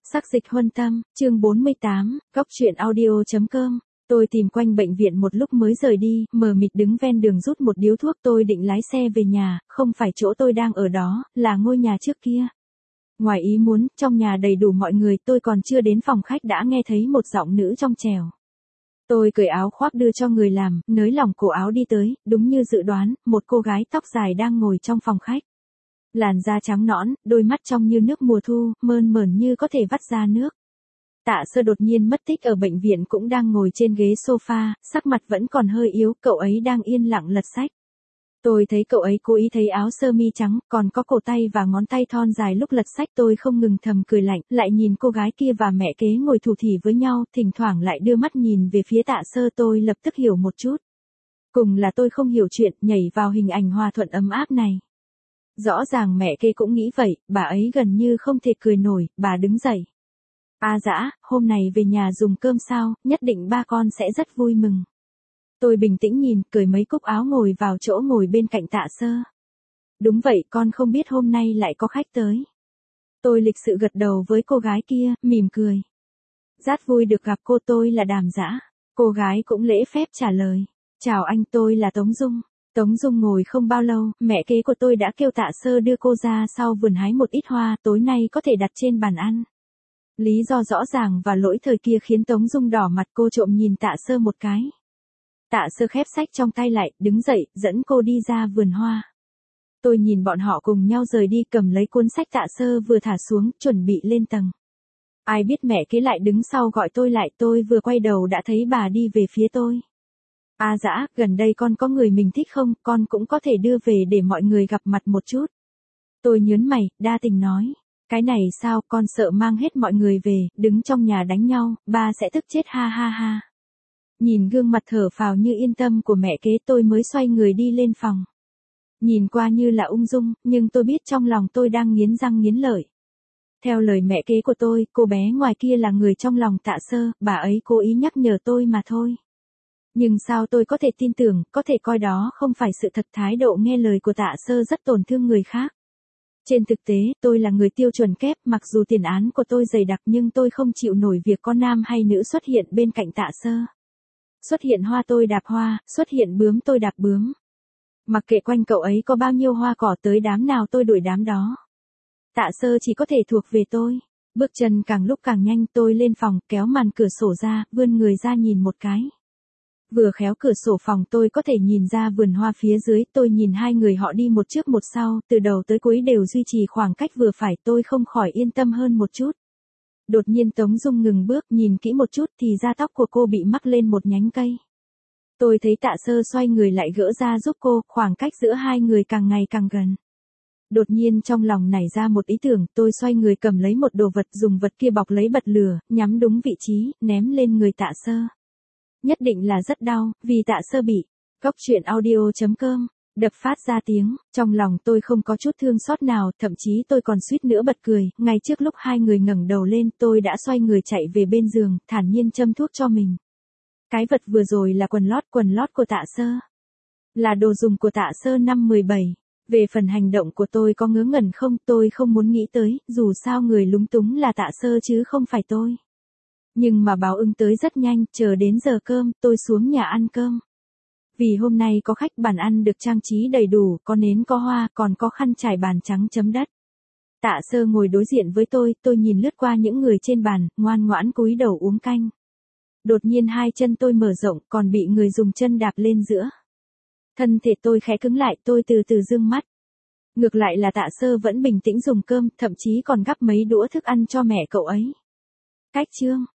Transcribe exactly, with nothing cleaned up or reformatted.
Sắc dịch huân tâm, chương bốn mươi tám, góc truyện audio.com. Tôi tìm quanh bệnh viện một lúc mới rời đi, mờ mịt đứng ven đường rút một điếu thuốc. Tôi định lái xe về nhà, không phải chỗ tôi đang ở đó, là ngôi nhà trước kia. Ngoài ý muốn, trong nhà đầy đủ mọi người, tôi còn chưa đến phòng khách đã nghe thấy một giọng nữ trong trẻo. Tôi cởi áo khoác đưa cho người làm, nới lỏng cổ áo đi tới, đúng như dự đoán, một cô gái tóc dài đang ngồi trong phòng khách. Làn da trắng nõn, đôi mắt trong như nước mùa thu, mơn mởn như có thể vắt ra nước. Tạ Sơ đột nhiên mất tích ở bệnh viện cũng đang ngồi trên ghế sofa, sắc mặt vẫn còn hơi yếu, cậu ấy đang yên lặng lật sách. Tôi thấy cậu ấy cố ý thấy áo sơ mi trắng, còn có cổ tay và ngón tay thon dài lúc lật sách. Tôi không ngừng thầm cười lạnh, lại nhìn cô gái kia và mẹ kế ngồi thủ thỉ với nhau, thỉnh thoảng lại đưa mắt nhìn về phía Tạ Sơ. Tôi lập tức hiểu một chút. Cùng là tôi không hiểu chuyện, nhảy vào hình ảnh hòa thuận ấm áp này. Rõ ràng mẹ kế cũng nghĩ vậy, bà ấy gần như không thể cười nổi, bà đứng dậy. A Dã, hôm này về nhà dùng cơm sao, nhất định ba con sẽ rất vui mừng. Tôi bình tĩnh nhìn, cởi mấy cúc áo ngồi vào chỗ ngồi bên cạnh Tạ Sơ. Đúng vậy, con không biết hôm nay lại có khách tới. Tôi lịch sự gật đầu với cô gái kia, mỉm cười. Rất vui được gặp cô, tôi là Đàm Dã. Cô gái cũng lễ phép trả lời. Chào anh, tôi là Tống Dung. Tống Dung ngồi không bao lâu, mẹ kế của tôi đã kêu Tạ Sơ đưa cô ra sau vườn hái một ít hoa, tối nay có thể đặt trên bàn ăn. Lý do rõ ràng và lỗi thời kia khiến Tống Dung đỏ mặt. Cô trộm nhìn Tạ Sơ một cái. Tạ Sơ khép sách trong tay lại, đứng dậy, dẫn cô đi ra vườn hoa. Tôi nhìn bọn họ cùng nhau rời đi, cầm lấy cuốn sách Tạ Sơ vừa thả xuống, chuẩn bị lên tầng. Ai biết mẹ kế lại đứng sau gọi tôi lại, tôi vừa quay đầu đã thấy bà đi về phía tôi. A Dã, gần đây con có người mình thích không, con cũng có thể đưa về để mọi người gặp mặt một chút. Tôi nhớn mày, đa tình nói. Cái này sao, con sợ mang hết mọi người về, đứng trong nhà đánh nhau, ba sẽ tức chết ha ha ha. Nhìn gương mặt thở phào như yên tâm của mẹ kế, tôi mới xoay người đi lên phòng. Nhìn qua như là ung dung, nhưng tôi biết trong lòng tôi đang nghiến răng nghiến lợi. Theo lời mẹ kế của tôi, cô bé ngoài kia là người trong lòng Tạ Sơ, bà ấy cố ý nhắc nhở tôi mà thôi. Nhưng sao tôi có thể tin tưởng, có thể coi đó không phải sự thật. Thái độ nghe lời của Tạ Sơ rất tổn thương người khác. Trên thực tế, tôi là người tiêu chuẩn kép, mặc dù tiền án của tôi dày đặc nhưng tôi không chịu nổi việc có nam hay nữ xuất hiện bên cạnh Tạ Sơ. Xuất hiện hoa tôi đạp hoa, xuất hiện bướm tôi đạp bướm. Mặc kệ quanh cậu ấy có bao nhiêu hoa cỏ, tới đám nào tôi đuổi đám đó. Tạ Sơ chỉ có thể thuộc về tôi. Bước chân càng lúc càng nhanh, tôi lên phòng, kéo màn cửa sổ ra, vươn người ra nhìn một cái. Vừa khéo cửa sổ phòng tôi có thể nhìn ra vườn hoa phía dưới. Tôi nhìn hai người họ đi một trước một sau, từ đầu tới cuối đều duy trì khoảng cách vừa phải, tôi không khỏi yên tâm hơn một chút. Đột nhiên Tống Dung ngừng bước, nhìn kỹ một chút thì da tóc của cô bị mắc lên một nhánh cây. Tôi thấy Tạ Sơ xoay người lại gỡ ra giúp cô, khoảng cách giữa hai người càng ngày càng gần. Đột nhiên trong lòng nảy ra một ý tưởng, tôi xoay người cầm lấy một đồ vật, dùng vật kia bọc lấy bật lửa, nhắm đúng vị trí, ném lên người Tạ Sơ. Nhất định là rất đau, vì Tạ Sơ bị. Góc truyện audio.com, đập phát ra tiếng, trong lòng tôi không có chút thương xót nào, thậm chí tôi còn suýt nữa bật cười. Ngay trước lúc hai người ngẩng đầu lên, tôi đã xoay người chạy về bên giường, thản nhiên châm thuốc cho mình. Cái vật vừa rồi là quần lót, quần lót của Tạ Sơ. Là đồ dùng của Tạ Sơ năm mười bảy. Về phần hành động của tôi có ngớ ngẩn không, tôi không muốn nghĩ tới, dù sao người lúng túng là Tạ Sơ chứ không phải tôi. Nhưng mà báo ứng tới rất nhanh, chờ đến giờ cơm, tôi xuống nhà ăn cơm. Vì hôm nay có khách, bàn ăn được trang trí đầy đủ, có nến có hoa, còn có khăn trải bàn trắng chấm đất. Tạ Sơ ngồi đối diện với tôi, tôi nhìn lướt qua những người trên bàn, ngoan ngoãn cúi đầu uống canh. Đột nhiên hai chân tôi mở rộng, còn bị người dùng chân đạp lên giữa. Thân thể tôi khẽ cứng lại, tôi từ từ dương mắt. Ngược lại là Tạ Sơ vẫn bình tĩnh dùng cơm, thậm chí còn gắp mấy đũa thức ăn cho mẹ cậu ấy. Cách chương